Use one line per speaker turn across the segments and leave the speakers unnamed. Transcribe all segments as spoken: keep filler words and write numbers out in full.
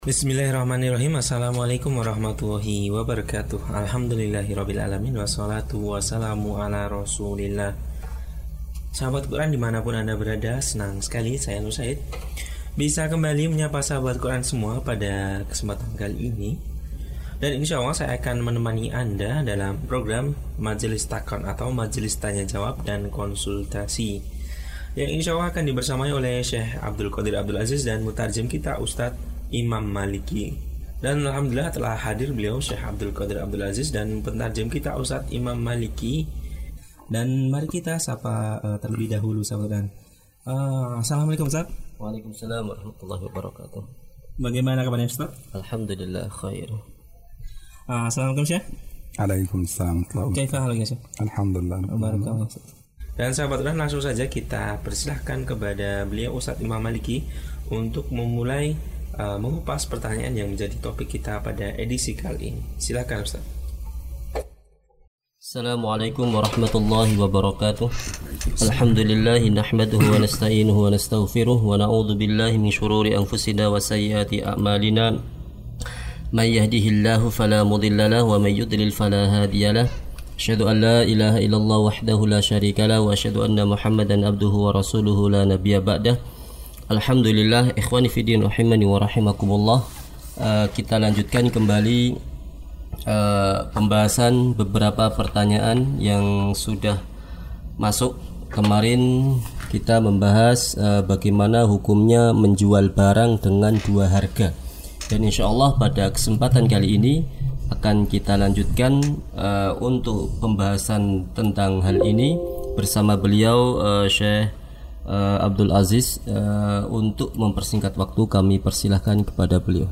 Bismillahirrahmanirrahim. Assalamualaikum warahmatullahi wabarakatuh. Alhamdulillahirrabbilalamin. Wassalatu wassalamu ala rasulillah. Sahabat Quran dimanapun Anda berada, senang sekali saya Nur Said bisa kembali menyapa sahabat Quran semua pada kesempatan kali ini. Dan insya Allah saya akan menemani Anda dalam program Majelis Takon atau Majelis Tanya Jawab dan Konsultasi, yang insya Allah akan dibersamai oleh Syekh Abdul Qadir Abdul Aziz dan mutarjem kita Ustadz Imam Maliki. Dan alhamdulillah telah hadir beliau Syekh Abdul Qadir Abdul Aziz dan pentarjem kita Ustadz Imam Maliki. Dan mari kita sapa uh, terlebih dahulu sahabat. Uh, Assalamualaikum Ustadz.
Waalaikumsalam warahmatullahi wabarakatuh.
Bagaimana kabarnya Ustadz?
Alhamdulillah khair.
Uh, Assalamualaikum Syekh.
Waalaikumsalam.
Kaifa halnya Syekh?
Alhamdulillah.
Barakallahu. Dan sahabat Quran, langsung saja kita persilahkan kepada beliau Ustadz Imam Maliki untuk memulai Uh, mengupas pertanyaan yang menjadi topik kita pada edisi kali ini. Silakan Ustaz.
Assalamualaikum warahmatullahi wabarakatuh. Alhamdulillahi nahmaduhu wa nasta'inuhu wa nastaghfiruh wa na'udzu billahi min syururi anfusina wa sayyiati a'malina. May yahdihillahu fala mudilla lahu wa may yudlil fala hadiya lahu. Asyhadu an la ilaha illallah wahdahu la syarika lahu wa asyhadu anna Muhammadan abduhu wa rasuluhu la nabiyya ba'dah. Alhamdulillah, ikhwani fiddin rahimani wa rahimakumullah. uh, Kita lanjutkan kembali uh, pembahasan beberapa pertanyaan yang sudah masuk. Kemarin kita membahas uh, bagaimana hukumnya menjual barang dengan dua harga. Dan insya Allah pada kesempatan kali ini akan kita lanjutkan uh, untuk pembahasan tentang hal ini bersama beliau uh, Syekh Uh, Abdul Aziz. uh, Untuk mempersingkat waktu, kami persilahkan kepada beliau.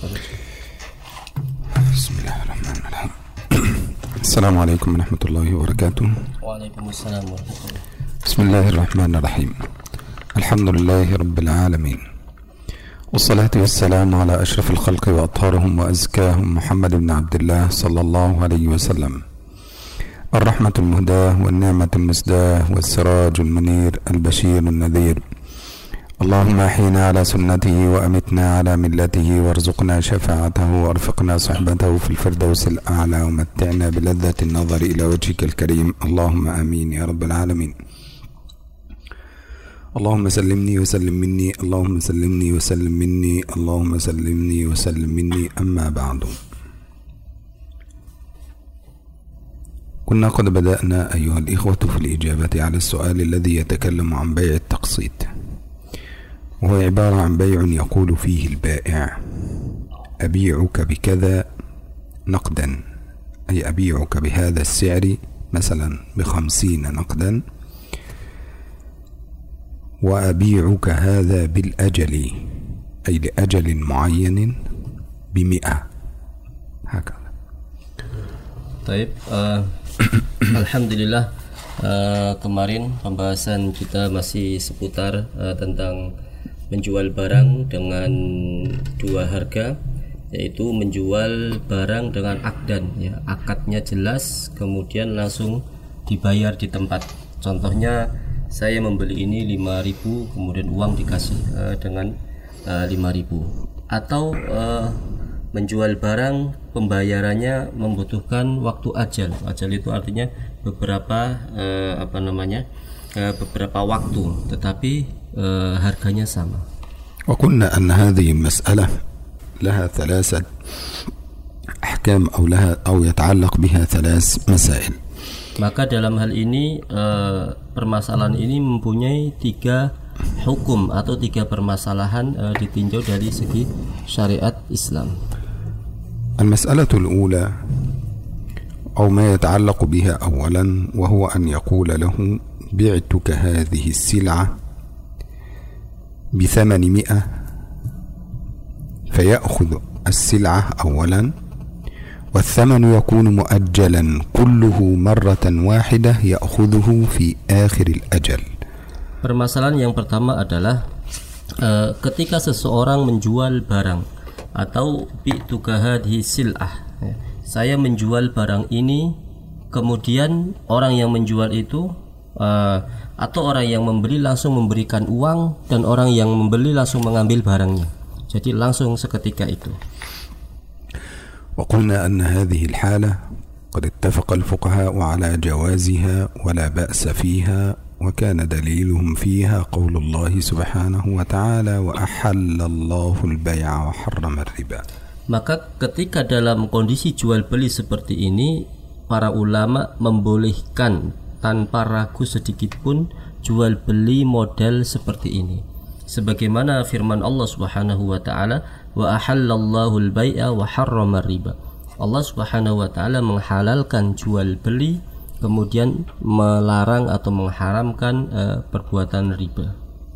Bismillahirrahmanirrahim. Assalamualaikum warahmatullahi wabarakatuh.
Waalaikumsalam warahmatullahi wabarakatuh.
Bismillahirrahmanirrahim. Alhamdulillahi rabbil alamin. Wassalatu wassalamu ala ashrafil khalqi wa atharihim wa azkahum Muhammad ibn Abdullah sallallahu alaihi wasallam. الرحمة المهداة والنعمة المسداة والسراج المنير البشير النذير. اللهم أحينا على سنته وأمتنا على ملته وارزقنا شفاعته وارفقنا صحبته في الفردوس الأعلى ومتعنا بلذة النظر إلى وجهك الكريم. اللهم آمين يا رب العالمين. اللهم سلمني وسلم مني اللهم سلمني وسلم مني اللهم سلمني وسلم مني. أما بعد، كنا قد بدأنا أيها الإخوة في الإجابة على السؤال الذي يتكلم عن بيع التقسيط، وهو عبارة عن بيع يقول فيه البائع أبيعك بكذا نقدا، أي أبيعك بهذا السعر مثلا بخمسين نقدا، وأبيعك هذا بالأجل أي لأجل معين بمئة، هكذا.
Taib, uh, Alhamdulillah, uh, kemarin pembahasan kita masih seputar uh, tentang menjual barang dengan dua harga, yaitu menjual barang dengan akdan, ya, akadnya jelas, kemudian langsung dibayar di tempat. Contohnya, saya membeli ini lima ribu, kemudian uang dikasih uh, dengan uh, lima ribu. Atau uh, menjual barang pembayarannya membutuhkan waktu ajal. Ajal itu artinya beberapa eh, apa namanya eh, beberapa waktu, tetapi eh, harganya sama.
وقلنا أن هذه المسألة لها ثلاثة أحكام أو لها أو يتعلق بها ثلاث مسائل.
Maka dalam hal ini eh, permasalahan ini mempunyai tiga hukum atau tiga permasalahan eh, ditinjau dari segi syariat Islam.
المسألة الأولى أو ما يتعلق بها أولا، وهو أن يقول له بعتك هذه السلعة بثمن مئة، فيأخذ السلعة أولا، والثمن يكون مؤجلا كله مرة واحدة يأخذه في آخر الأجل.
Permasalahan yang pertama adalah uh, ketika seseorang menjual barang atau bi'tuka hadhihi sil'ah, saya menjual barang ini, kemudian orang yang menjual itu uh, atau orang yang membeli langsung memberikan uang dan orang yang membeli langsung mengambil barangnya. Jadi langsung seketika itu.
وقلنا أن هذه الحالة قد اتفق الفقهاء على جوازها ولا بأس فيها وكان دليلهم فيها قول الله سبحانه وتعالى وأحل الله البيع وحرم الربا.
Maka ketika dalam kondisi jual beli seperti ini, para ulama membolehkan tanpa ragu sedikit pun jual beli model seperti ini. Sebagaimana firman Allah Subhanahu wa taala, wa ahallallahu al-bai'a wa harrama riba. Allah Subhanahu wa taala menghalalkan jual beli, kemudian melarang atau mengharamkan uh, perbuatan riba.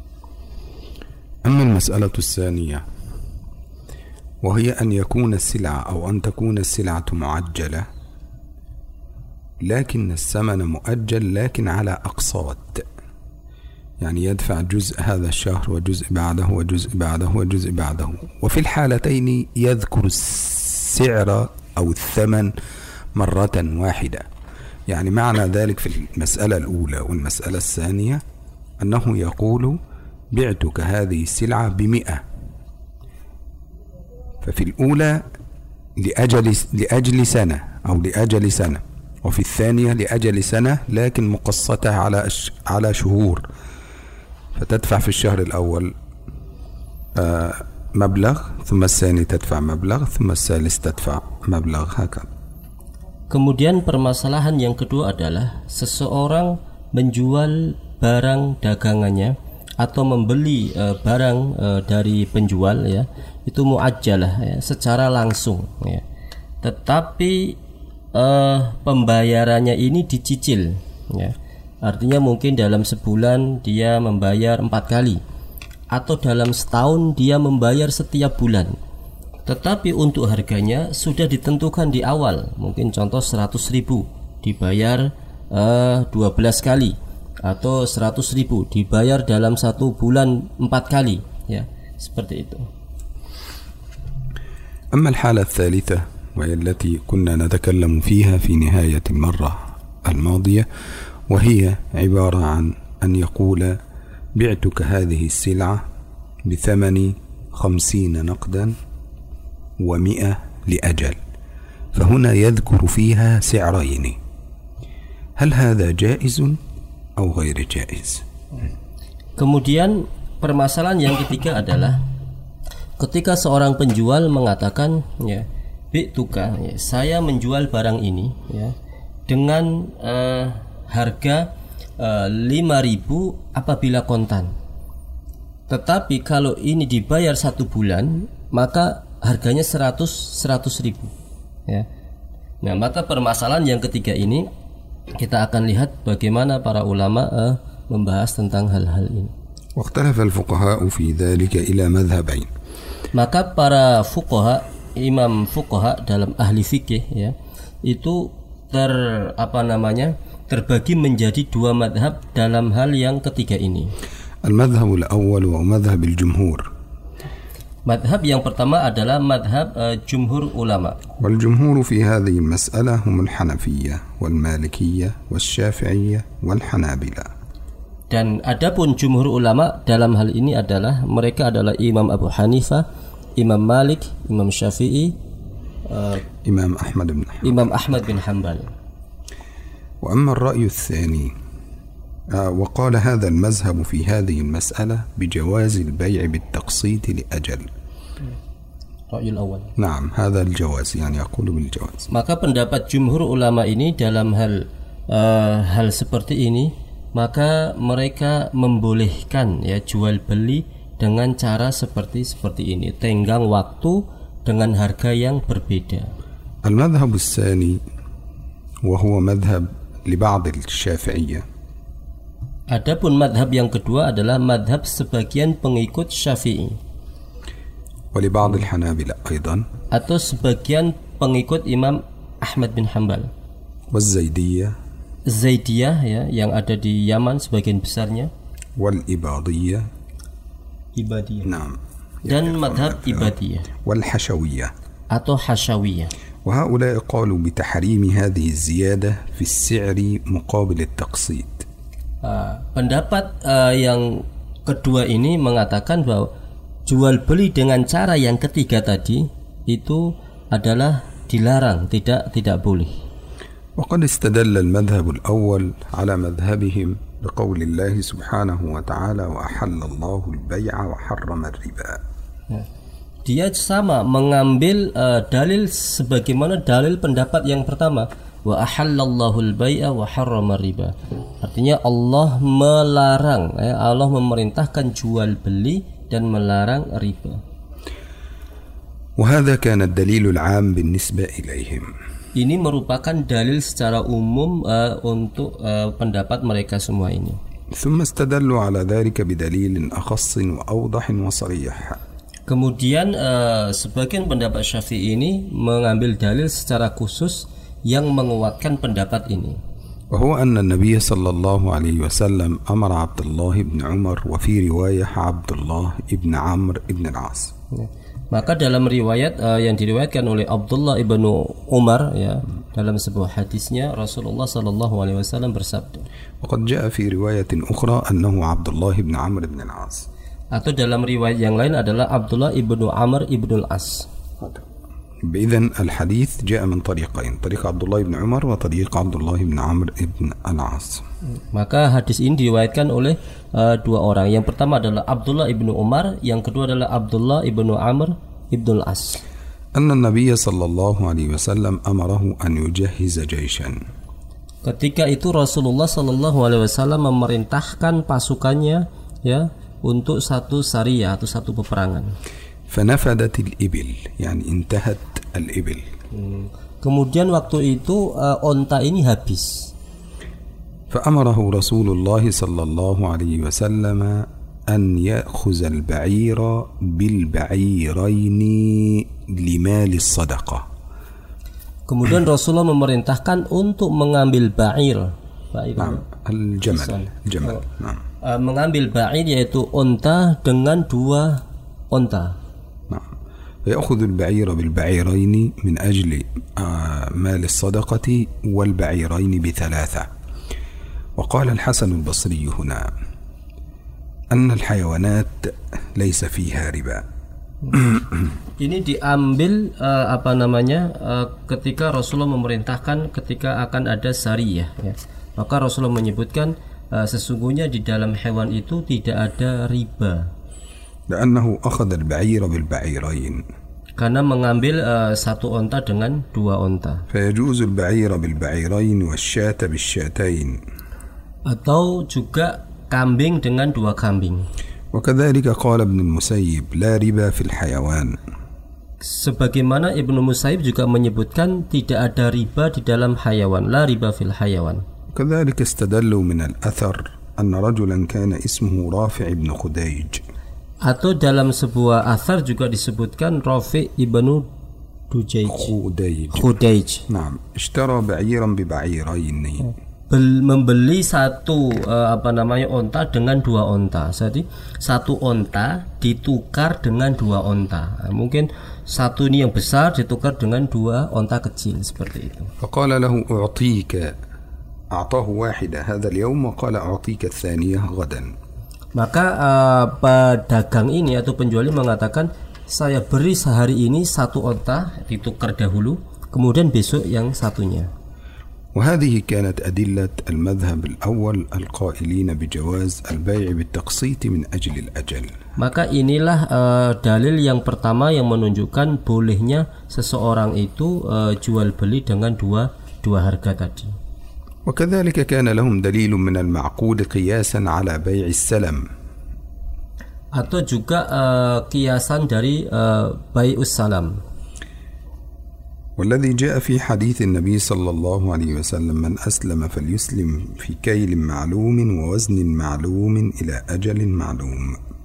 أما المسألة الثانية وهي أن يكون السلعة أو أن تكون السلعة معجلة لكن الثمن مؤجل لكن على أقساط، يعني يدفع جزء هذا الشهر وجزء بعده وجزء بعده وجزء بعده، وفي الحالتين يذكر السعر أو الثمن مرة واحدة. يعني معنى ذلك في المسألة الأولى والمسألة الثانية أنه يقول بعتك هذه السلعة بمئة، ففي الأولى لأجل, لأجل سنة أو لأجل سنة، وفي الثانية لأجل سنة لكن مقسطة على على شهور، فتدفع في الشهر الأول مبلغ ثم الثاني تدفع مبلغ ثم الثالث تدفع مبلغ هكذا.
Kemudian permasalahan yang kedua adalah seseorang menjual barang dagangannya atau membeli uh, barang uh, dari penjual, ya, itu muajjalah, ya, secara langsung, ya. Tetapi uh, pembayarannya ini dicicil, ya. Artinya mungkin dalam sebulan dia membayar empat kali, atau dalam setahun dia membayar setiap bulan. Tetapi untuk harganya sudah ditentukan di awal, mungkin contoh seratus ribu dibayar uh, dua belas kali, atau seratus ribu dibayar dalam satu bulan empat kali, ya, seperti itu.
أما الحالة الثالثة وهي التي كنا نتكلم فيها في نهاية المرة الماضية، وهي عبارة عن أن يقول بعتك هذه السلعة بثمن خمسين نقدا ومئة لأجل، فهنا يذكر فيها سعرين، هل هذا جائز أو غير جائز؟
Kemudian permasalahan yang ketiga adalah ketika seorang penjual mengatakan, ya, bi'tuka, ya, saya menjual barang ini, ya, dengan uh, harga uh, lima ribu apabila kontan. Tetapi kalau ini dibayar satu bulan, maka harganya seratus ribu, ya. Nah, maka permasalahan yang ketiga ini kita akan lihat bagaimana para ulama uh, membahas tentang hal-hal ini.
واختلف الفقهاء في ذلك إلى مذهبين.
Maka para fuqaha, imam fuqaha dalam ahli fikih, ya, itu ter apa namanya terbagi menjadi dua madhab dalam hal yang ketiga ini.
المذهب الأول ومذهب الجمهور.
Madhab yang pertama adalah madhab uh, jumhur ulama.
والجمهور في هذه المسألة هم الحنفية والمالكية والشافعية والحنابلة.
Dan adapun jumhur ulama dalam hal ini adalah mereka adalah Imam Abu Hanifah, Imam Malik, Imam Syafi'i, uh,
Imam Ahmad bin Hanbal.
Imam Ahmad bin Hanbal.
وأما الرأي الثاني آه وقال هذا المذهب في هذه المسألة بجواز البيع بالتقسيط لأجل.
رأي الأول.
نعم هذا الجواز يعني يقول بالجواز.
Maka pendapat jumhur ulama ini dalam hal uh, hal seperti ini, maka mereka membolehkan, ya, jual beli dengan cara seperti seperti ini, tenggang waktu dengan harga yang berbeda.
المذهب الثاني وهو مذهب لبعض الشافعية.
Adapun madhab yang kedua adalah madhab sebagian pengikut Syafi'i.
ولبعض الحنابلة أيضا.
Atau sebagian pengikut Imam Ahmad bin Hanbal.
والزيدية.
Zaidiyah, ya, yang ada di Yaman sebagian besarnya.
والإباضية.
Ibadiyah.
نعم.
Dan madhab Ibadiyah.
والحشوية.
Atau Hashawiyah.
وهؤلاء قالوا بتحريم هذه الزيادة في السعر مقابل التقسيط.
Uh, pendapat uh, yang kedua ini mengatakan bahwa jual beli dengan cara yang ketiga tadi itu adalah dilarang, tidak tidak boleh.
وقد استدل المذهب الأول على مذهبهم بقول الله سبحانه وتعالى وأحل الله البيع وحرم الربا.
Dia sama mengambil uh, dalil sebagaimana dalil pendapat yang pertama, wa ahallallahu al-bai'a wa harrama riba. Artinya Allah melarang, ya, Allah memerintahkan jual beli dan melarang riba.
وهذا كان الدليل العام بالنسبة إليهم.
Ini merupakan dalil secara umum uh, untuk uh, pendapat mereka semua ini.
ثم استدلوا على ذلك بدليل أخص وأوضح وصريح.
Kemudian uh, sebagian pendapat Syafi'i ini mengambil dalil secara khusus yang menguatkan pendapat ini.
وهو أن النبي صلى الله عليه وسلم أمر عبد الله بن عمر وفي رواية عبد الله بن عمرو بن العاص.
Maka dalam riwayat uh, yang diriwayatkan oleh Abdullah ibnu Umar, ya, dalam sebuah hadisnya Rasulullah sallallahu alaihi wasallam bersabda.
وقد جاء في رواية أخرى أنه عبد الله بن عمرو بن العاص.
Atau dalam riwayat yang lain adalah Abdullah ibnu Amr ibnu al-As.
إذن الحديث جاء من طريقين، طريق عبد الله بن عمر وطريق عبد الله بن عمرو بن العاص.
Maka hadis ini diriwayatkan oleh uh, dua orang. Yang pertama adalah Abdullah ibnu Umar, yang kedua adalah Abdullah ibnu Amr ibnu al-As.
أن النبي صلى الله عليه وسلم أمره أن يجهز جيشا.
Ketika itu Rasulullah sallallahu alaihi wasallam memerintahkan pasukannya, ya, untuk satu sariyah atau satu peperangan.
فنفدت الإبل يعني انتهت الإبل.
Hmm. Kemudian waktu itu uh, onta ini habis.
فأمره رسول الله صلى الله عليه وسلم أن يأخذ البعير بالبعيرين لمال الصدقة.
Kemudian Rasulullah memerintahkan untuk mengambil ba'ir. Ba'ir.
نعم. الجمل. الجمل.
Oh.
نعم.
Uh, mengambil ba'ir yaitu onta dengan dua onta.
فيأخذ البعير بالبعيرين من أجل مال الصدقة والبعيرين بثلاثة. وقال الحسن البصري هنا أن الحيوانات ليس فيها ربا.
Ini diambil uh, apa namanya uh, ketika Rasulullah memerintahkan ketika akan ada sariyah, ya. Maka Rasulullah menyebutkan uh, sesungguhnya di dalam hewan itu tidak ada riba.
لأنه أخذ البعير بالبعيرين.
Karena mengambil uh, satu onta dengan dua onta.
فيجوز البعير بالبعيرين والشاة بالشاتين.
Atau juga kambing dengan dua kambing.
وكذلك قال ابن المسيب لا ربا في الحيوان.
Sebagaimana Ibnu Musayyib juga menyebutkan tidak ada riba di dalam hayawan, la riba fil hayawan.
كذلك استدلوا من الأثر أن رجلا كان اسمه رافع بن خديج.
Atau dalam sebuah athar juga disebutkan Rafi' ibnu Dujaij.
خديج.
Khudayj.
نعم. اشترى بعيرا ببعيرين.
Bel, membeli satu uh, apa namanya onta dengan dua onta. Jadi satu onta ditukar dengan dua onta. Nah, mungkin satu ini yang besar ditukar dengan dua onta kecil seperti itu.
فقال له أعطيك أعطاه واحدة هذا اليوم وقال أعطيك الثانية غدا.
Maka uh, pedagang ini atau penjual ini mengatakan saya beri sehari ini satu onta ditukar dahulu, kemudian besok yang satunya.
وهذه كانت أدلة المذهب الأول القائلين بجواز البيع بالتقسيط من أجل الأجل.
Maka inilah uh, dalil yang pertama yang menunjukkan bolehnya seseorang itu uh, jual beli dengan dua dua harga tadi.
وكذلك كان لهم دليل من المعقود قياسا على بيع السلم.
Atau juga uh, kiasan dari uh, bai'us salam.
والذي جاء في حديث النبي صلى الله عليه وسلم من أسلم فليسلم في كيل معلوم ووزن معلوم إلى أجل معلوم.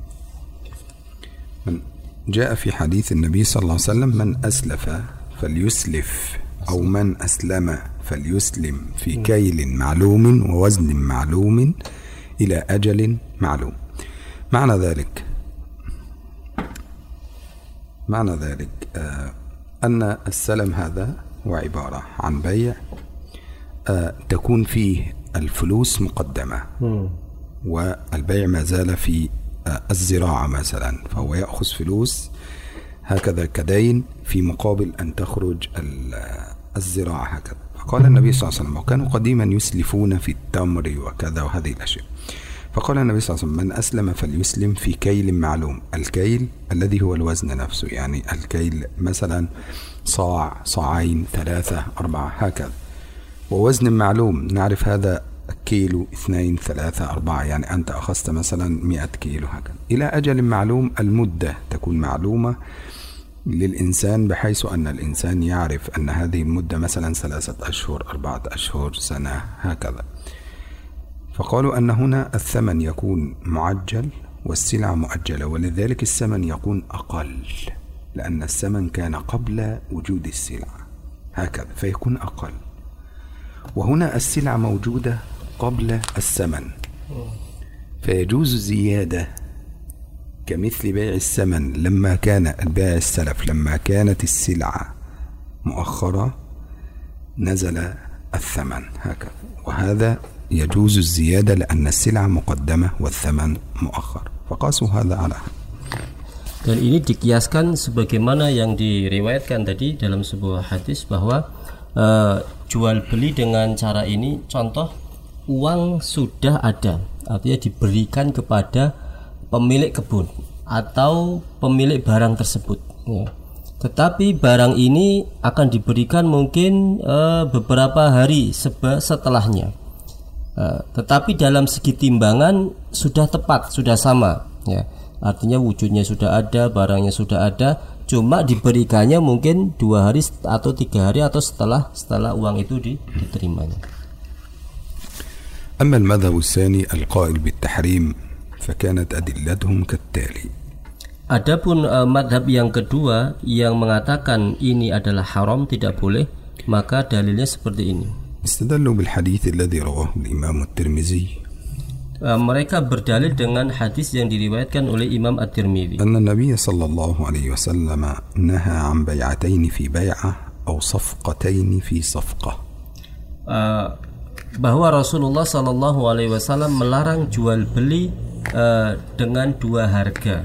من جاء في حديث النبي صلى الله عليه وسلم من أسلف فليسلف أو من أسلم فليسلم في كيل معلوم ووزن معلوم إلى أجل معلوم. معنى ذلك معنى ذلك آه أن السلم هذا هو عبارة عن بيع آه تكون فيه الفلوس مقدمة والبيع ما زال في الزراعة مثلا، فهو يأخذ فلوس هكذا كدين في مقابل أن تخرج الزراعة هكذا. فقال النبي صلى الله عليه وسلم، وكانوا قديما يسلفون في التمر وكذا وهذه الأشياء، فقال النبي صلى الله عليه وسلم: من أسلم فليسلم في كيل معلوم. الكيل الذي هو الوزن نفسه، يعني الكيل مثلا صاع، صاعين، ثلاثة، أربعة هكذا، ووزن معلوم نعرف هذا كيلو، اثنين، ثلاثة، أربعة، يعني أنت أخذت مثلا مئة كيلو هكذا، إلى أجل معلوم. المدة تكون معلومة للإنسان بحيث أن الإنسان يعرف أن هذه المدة مثلا ثلاثة أشهر، أربعة أشهر، سنة هكذا. فقالوا أن هنا الثمن يكون معجل والسلعة مؤجلة، ولذلك الثمن يكون أقل، لأن الثمن كان قبل وجود السلعة هكذا، فيكون أقل. وهنا السلعة موجودة قبل الثمن، فيجوز زيادة كمثل بيع الثمن لما كان البيع السلف، لما كانت السلعة مؤخرة نزل الثمن هكذا، وهذا يجوز الزيادة لأن السلعة مقدمة والثمن مؤخر، فقاسوا هذا على هذا.
Dan ini dikiaskan sebagaimana yang diriwayatkan tadi dalam sebuah hadis bahwa uh, jual beli dengan cara ini, contoh uang sudah ada, artinya diberikan kepada pemilik kebun atau pemilik barang tersebut, ya. Tetapi barang ini akan diberikan mungkin uh, beberapa hari seba setelahnya, uh, tetapi dalam segi timbangan sudah tepat, sudah sama, ya. Artinya wujudnya sudah ada, barangnya sudah ada, cuma diberikannya mungkin dua hari atau tiga hari atau setelah setelah uang itu diterimanya.
أما المذهب الثاني القائل بالتحريم فكانت أدلتهم كالتالي.
Adapun uh, madhab yang kedua yang mengatakan ini adalah haram, tidak boleh, maka dalilnya seperti ini.
استدلوا بالحديث الذي رواه الإمام الترمذي.
Uh, mereka berdalil dengan hadis yang diriwayatkan oleh Imam At-Tirmidzi.
أن النبي صلى الله عليه وسلم نهى عن بيعتين في بيعة أو صفقتين في صفقة.
Uh, bahwa Rasulullah Sallallahu Alaihi Wasallam melarang jual beli uh, dengan dua harga.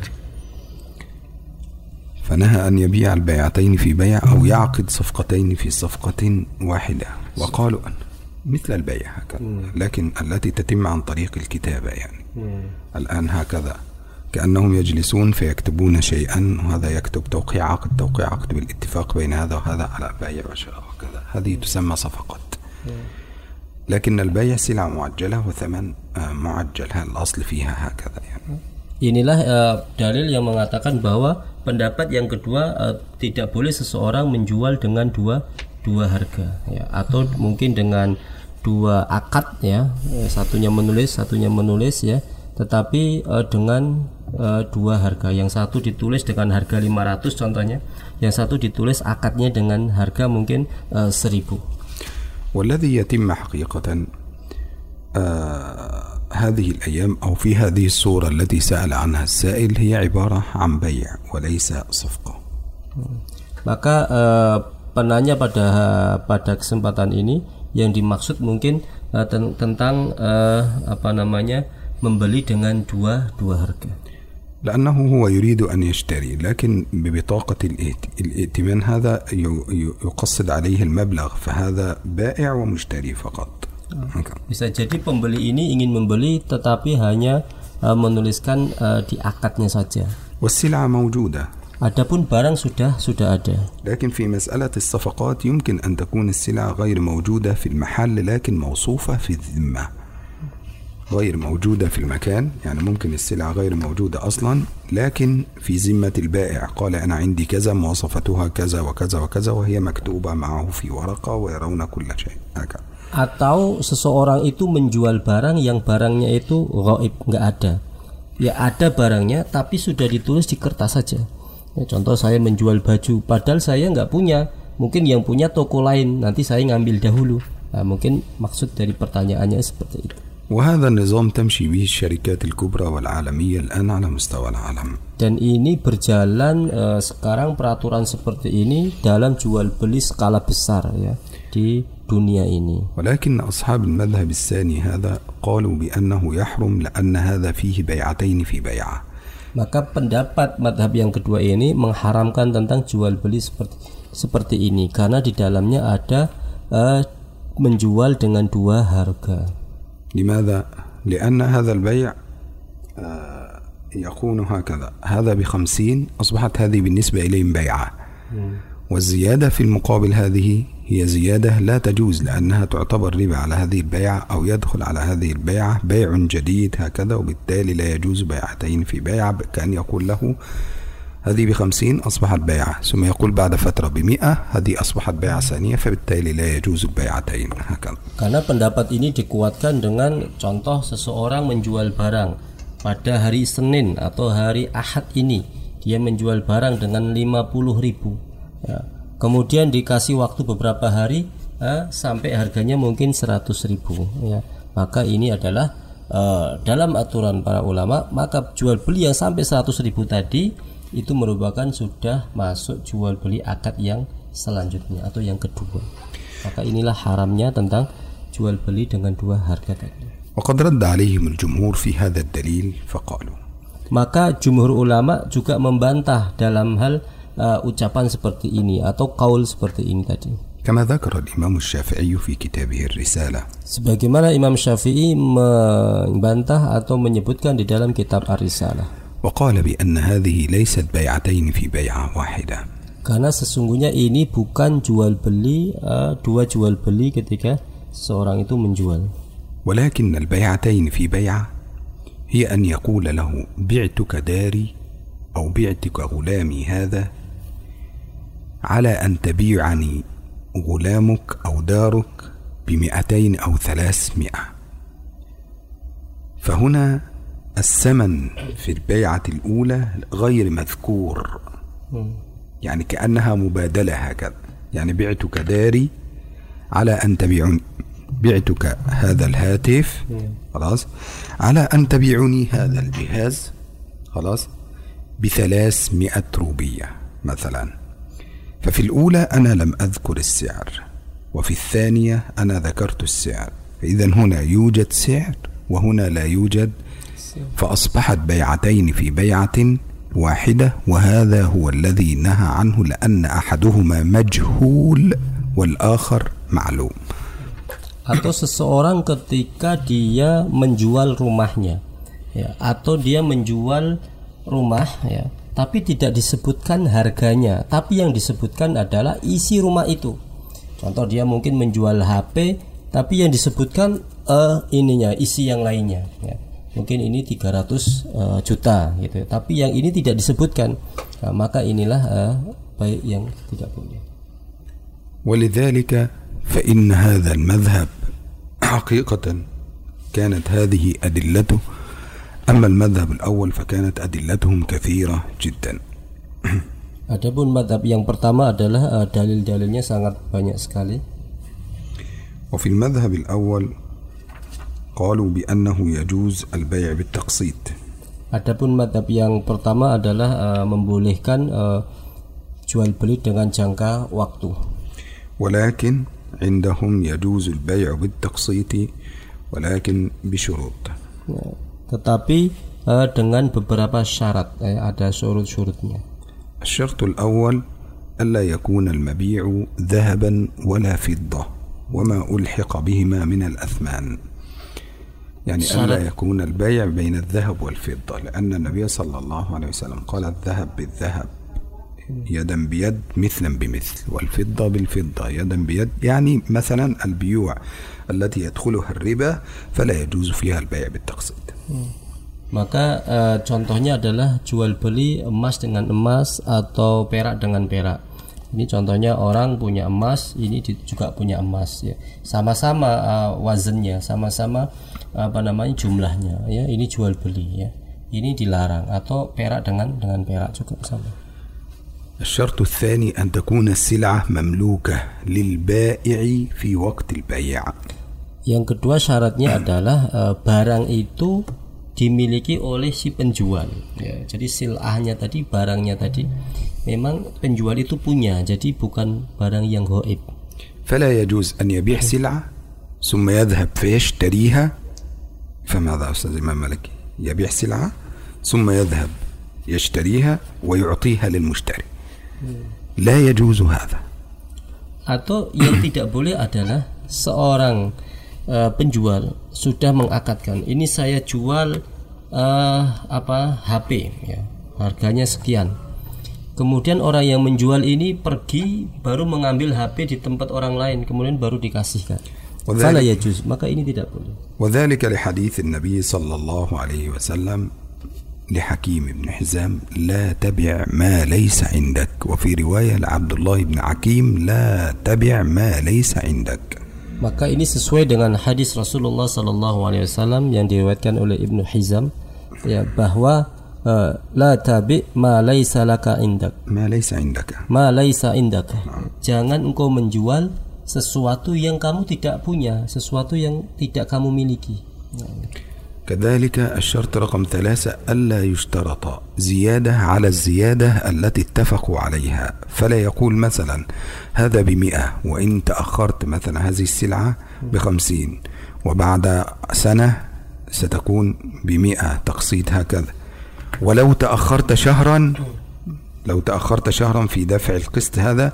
فنهى أن يبيع البيعتين في بيع أو يعقد صفقتين في صفقة واحدة، وقالوا أن مثل البيع هكذا، لكن التي تتم عن طريق الكتابة، يعني الآن هكذا كأنهم يجلسون فيكتبون شيئا، وهذا يكتب توقيع عقد، توقيع عقد بالاتفاق بين هذا وهذا على بيع وشراء وكذا، هذه تسمى صفقات. لكن البيع سلعة معجلة وثمن معجل، هذا الأصل فيها هكذا يعني.
Inilah uh, dalil yang mengatakan bahwa pendapat yang kedua, uh, tidak boleh seseorang menjual dengan dua dua harga, ya, atau mungkin dengan dua akad, ya, satunya menulis, satunya menulis, ya, tetapi uh, dengan uh, dua harga, yang satu ditulis dengan harga lima ratus contohnya, yang satu ditulis akadnya dengan harga mungkin uh, seribu.
والذي يتم حقيقة آه هذه الأيام أو في هذه الصورة التي سأل عنها السائل هي عبارة عن بيع وليس صفقة.
Maka uh, penanya pada pada kesempatan ini yang dimaksud mungkin uh, ten tentang uh, apa namanya membeli dengan dua dua harga.
لأنه هو يريد أن يشتري لكن ببطاقة الائتمان، هذا يقصد عليه المبلغ، فهذا بائع ومشتري فقط.
Bisa jadi pembeli ini ingin membeli tetapi hanya uh, menuliskan uh, di akadnya saja.
والسلعة موجودة.
Adapun barang sudah sudah ada.
لكن في مسألة الصفقات يمكن أن تكون السلعة غير موجودة في المحل لكن موصوفة في الذمة. غير موجودة في المكان، يعني ممكن السلعة غير موجودة أصلا لكن في ذمة البائع، قال أنا عندي كذا مواصفتها كذا وكذا وكذا وهي مكتوبة معه في ورقة ويرون كل شيء هكذا.
Atau seseorang itu menjual barang yang barangnya itu ghaib, nggak ada. Ya ada barangnya tapi sudah ditulis di kertas saja. Ya, contoh saya menjual baju padahal saya nggak punya, mungkin yang punya toko lain, nanti saya ngambil dahulu. Nah, mungkin maksud dari pertanyaannya seperti itu.
وهذا النظام تمشي به الشركات الكبرى والعالمية الآن على مستوى العالم.
Dan ini berjalan uh, sekarang peraturan seperti ini dalam jual beli skala besar, ya, di dunia ini.
ولكن أصحاب المذهب الثاني هذا قالوا بأنه يحرم لأن هذا فيه بيعتين في بيعة.
Maka pendapat madhab yang kedua ini mengharamkan tentang jual beli seperti seperti ini karena di dalamnya ada uh, menjual dengan dua harga.
لماذا؟ لأن هذا البيع يكون هكذا، هذا بخمسين أصبحت هذه بالنسبة إليهم بيعة، والزيادة في المقابل هذه هي زيادة لا تجوز لأنها تعتبر ربا على هذه البيعة أو يدخل على هذه البيعة بيع جديد هكذا، وبالتالي لا يجوز بيعتين في بيعة، كأن يقول له هذه بخمسين أصبحت بيعة، ثم يقول بعد فترة بمئة هذه أصبحت بيعة ثانية، فبالتالي لا يجوز البيعتين هكذا.
Karena pendapat ini dikuatkan dengan contoh seseorang menjual barang pada hari Senin atau hari Ahad ini, dia menjual barang dengan lima puluh ribu ya. Kemudian dikasih waktu beberapa hari eh, sampai harganya mungkin seratus ribu ya. Maka ini adalah eh, dalam aturan para ulama, maka jual beli yang sampai seratus ribu tadi itu merupakan sudah masuk jual beli akad yang selanjutnya atau yang kedua. Maka inilah haramnya tentang jual beli dengan dua harga tadi.
وقد رد عليهم الجمهور في هذا الدليل فقالوا.
Maka jumhur ulama juga membantah dalam hal uh, ucapan seperti ini atau qaul seperti ini tadi.
كما ذكر الإمام الشافعي في كتابه الرسالة.
Sebagaimana Imam Syafi'i membantah atau menyebutkan di dalam kitab Ar-Risalah.
وقال بأن هذه ليست بيعتين في بيعة واحدة.
Karena sesungguhnya ini bukan jual beli uh, dua jual beli ketika seorang itu menjual.
ولكن البيعتين في بيعة هي أن يقول له بعتك داري أو بعتك غلامي هذا على أن تبيعني غلامك أو دارك بمئتين أو ثلاثمائة. فهنا الثمن في البيعة الأولى غير مذكور، يعني كأنها مبادلة هكذا، يعني بعتك داري على أن تبيعني، بعتك هذا الهاتف خلاص على أن تبيعني هذا الجهاز خلاص بثلاثمائة روبية مثلا. ففي الأولى أنا لم أذكر السعر، وفي الثانية أنا ذكرت السعر، فإذا هنا يوجد سعر وهنا لا يوجد، فأصبحت بيعتين في بيعة واحدة، وهذا هو الذي نهى عنه لأن أحدهما مجهول والآخر معلوم.
Atau seseorang ketika dia menjual rumahnya ya, atau dia menjual rumah ya, tapi tidak disebutkan harganya, tapi yang disebutkan adalah isi rumah itu. Contoh dia mungkin menjual H P, tapi yang disebutkan uh, ininya isi yang lainnya ya. Mungkin ini tiga ratus uh, juta gitu, tapi yang ini tidak disebutkan. Nah, maka inilah uh, baik yang tidak boleh.
ولذلك فإن هذا المذهب حقيقة كانت هذه أدلته، أما المذهب الأول فكانت أدلتهم كثيرة جدا.
Adapun madhab yang pertama adalah uh, dalil-dalilnya sangat banyak sekali.
وفي المذهب الأول قالوا بأنه يجوز البيع بالتقسيط.
Adapun madhab yang pertama adalah uh, membolehkan uh, jual beli dengan jangka waktu.
ولكن عندهم يجوز البيع بالتقسيط ولكن بشروط.
Ya, tetapi uh, dengan beberapa syarat, eh, ada syurut-syurutnya.
الشرط الأول ألا يكون المبيع ذهبا ولا فضة وما ألحق بهما من الأثمان، يعني ألا يكون البيع بين الذهب والفضة، لأن النبي صلى الله عليه وسلم قال الذهب بالذهب يدا بيد مثلا بمثل، والفضة بالفضة يدا بيد، يعني مثلا البيوع التي يدخلها الربا فلا يجوز فيها البيع بالتقسيط.
Maka uh, contohnya adalah jual beli emas dengan emas atau perak dengan perak. Ini contohnya orang punya emas, ini juga punya emas ya. Sama-sama uh, wazannya, sama-sama uh, apa namanya jumlahnya ya. Ini jual beli ya. Ini dilarang, atau perak dengan dengan perak juga sama.
الشرط الثاني أن تكون السلعة مملوكة للبائع في وقت البيع.
Yang kedua syaratnya adalah uh, barang itu dimiliki oleh si penjual ya. Jadi silahnya tadi, barangnya tadi memang penjual itu punya, jadi bukan barang yang ghaib.
فلا يجوز أن يبيع سلعة ثم يذهب فيشتريها. فماذا أستاذ إمام مالكي؟ يبيع سلعة ثم يذهب يشتريها ويعطيها للمشتري لا يجوز هذا.
Atau yang tidak boleh adalah seorang uh, penjual sudah mengakadkan, ini saya jual uh, apa H P ya, harganya sekian. Kemudian orang yang menjual ini pergi baru mengambil H P di tempat orang lain, kemudian baru dikasihkan. Fala yajuz, maka ini tidak boleh.
وذلك لحديث النبي صلى الله عليه وسلم لحكيم بن حزام لا تبع ما ليس عندك, وفي رواية لعبد الله بن حكيم لا تبع ما ليس عندك.
Maka ini sesuai dengan hadis Rasulullah sallallahu alaihi wasallam yang diriwayatkan oleh Ibnu Hizam ya, bahwa uh, la tabi ma laisa laka indak.
Ma laisa indaka.
Ma laisa indaka. Jangan engkau menjual sesuatu yang kamu tidak punya, sesuatu yang tidak kamu miliki.
كذلك الشرط رقم ثلاثة ألا يشترط زيادة على الزيادة التي اتفقوا عليها, فلا يقول مثلا هذا بمئة وإن تأخرت مثلا هذه السلعة بخمسين وبعد سنة ستكون بمئة تقسيط هكذا, ولو تأخرت شهرا لو تأخرت شهرا في دفع القسط هذا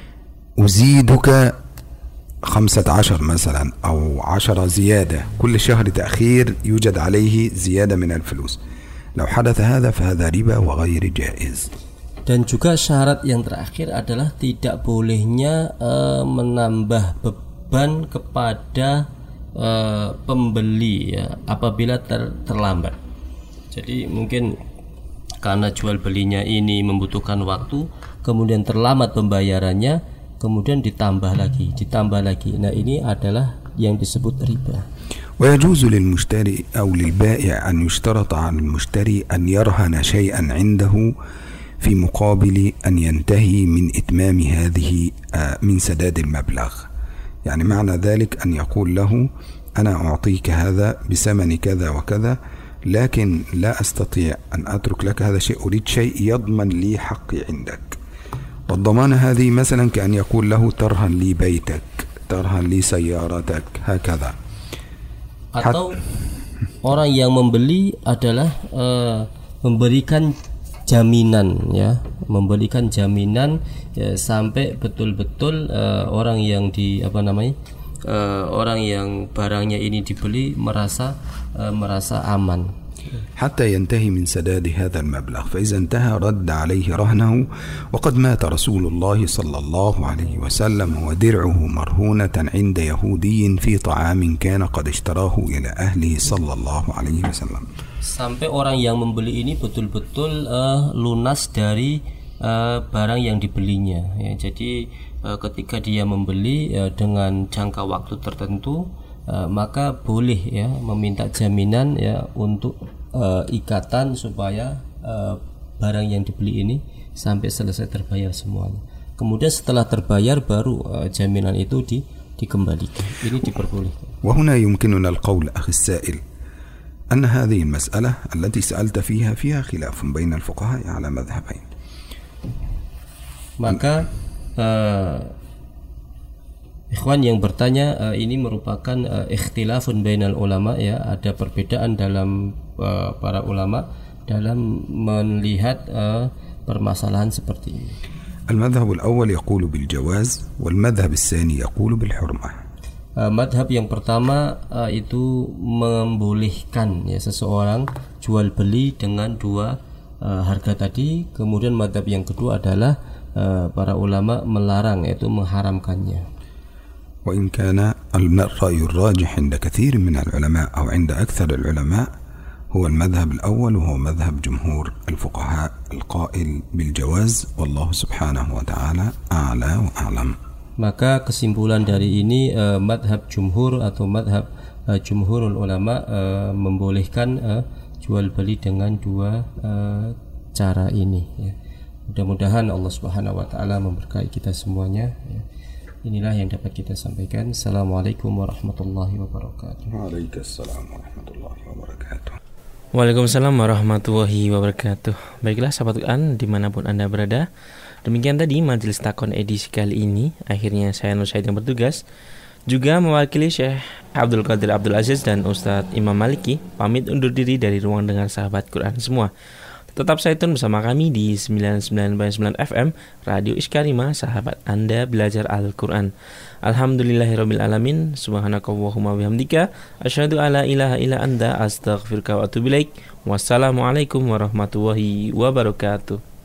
أزيدك خمسة عشر مثلا أو عشرة زيادة, كل شهر تأخير يوجد عليه زيادة من الفلوس. لو حدث هذا فهذا ربا وغير جائز.
Dan juga syarat yang terakhir adalah tidak bolehnya uh, menambah beban kepada uh, pembeli ya, apabila ter, terlambat. Jadi mungkin karena jual belinya ini membutuhkan waktu, kemudian terlambat pembayarannya, kemudian ditambah lagi, ditambah lagi. Nah, ini adalah yang disebut riba.
ويجوز للمشتري أو للبائع أن يشترط على المشتري أن يرهن شيئا عنده في مقابل أن ينتهي من إتمام هذه من سداد المبلغ. يعني معنى ذلك أن يقول له أنا أعطيك هذا بثمن كذا وكذا, لكن لا أستطيع أن أترك لك هذا الشيء, أريد شيء يضمن لي حقي عندك. والضمان هذه مثلا كأن يقول له ترهن لي بيتك, ترهن لي سيارتك, هكذا.
Atau orang yang membeli adalah uh, memberikan jaminan ya, memberikan jaminan ya, sampai betul-betul uh, orang yang di apa namanya uh, orang yang barangnya ini dibeli merasa uh, merasa aman.
حتى ينتهي من سداد هذا المبلغ, فإذا انتهى رد عليه رهنه. وقد مات رسول الله صلى الله عليه وسلم ودرعه مرهونة عند يهودي في طعام كان قد اشتراه إلى أهله صلى الله عليه وسلم.
Sampai orang yang membeli ini betul-betul uh, lunas dari uh, barang yang dibelinya ya. Jadi uh, ketika dia membeli uh, dengan jangka waktu tertentu, uh, maka boleh ya meminta jaminan ya untuk Uh, ikatan supaya uh, barang yang dibeli ini sampai selesai terbayar semuanya. Kemudian setelah terbayar baru uh, jaminan itu di, dikembalikan. Ini diperbolehkan.
وهنا يمكننا القول أخي السائل أن هذه المسألة التي سألت فيها فيها خلاف بين الفقهاء على مذهبين.
Maka uh, ikhwan yang bertanya uh, ini merupakan uh, ikhtilafun bainal ulama ya, ada perbedaan dalam uh, para ulama dalam melihat uh, permasalahan seperti ini.
المذهب الأول يقول بالجواز والمذهب الثاني يقول بالحرمة.
Uh, madhab yang pertama uh, itu membolehkan ya seseorang jual beli dengan dua uh, harga tadi. Kemudian madhab yang kedua adalah uh, para ulama melarang, yaitu mengharamkannya.
وإن كان الرأي الراجح عند كثير من العلماء أو عند أكثر العلماء هو المذهب الأول وهو مذهب جمهور الفقهاء القائل بالجواز, والله سبحانه وتعالى أعلى وأعلم.
Maka kesimpulan dari ini uh, madhab jumhur atau madhab uh, jumhurul ulama uh, membolehkan uh, jual beli dengan dua uh, cara ini ya. Mudah-mudahan Allah Subhanahu wa taala memberkahi kita semuanya ya. Inilah yang dapat kita sampaikan. Assalamualaikum warahmatullahi wabarakatuh.
Waalaikumsalam warahmatullahi wabarakatuh.
Waalaikumsalam warahmatullahi wabarakatuh. Baiklah sahabat Quran dimanapun Anda berada, demikian tadi majelis takon edisi kali ini. Akhirnya saya Nur Said yang bertugas, juga mewakili Syekh Abdul Qadir Abdul Aziz dan Ustadz Imam Maliki, pamit undur diri dari ruang dengar sahabat Quran semua. Tetap stay tune bersama kami di sembilan puluh sembilan koma sembilan F M Radio Iskarima, sahabat Anda belajar Al-Quran. Alhamdulillahirrabbilalamin. Subhanakallahumma bihamdika asyhadu alla ilaha illa anta astaghfiruka wa atubu ilaik. Wassalamualaikum warahmatullahi wabarakatuh.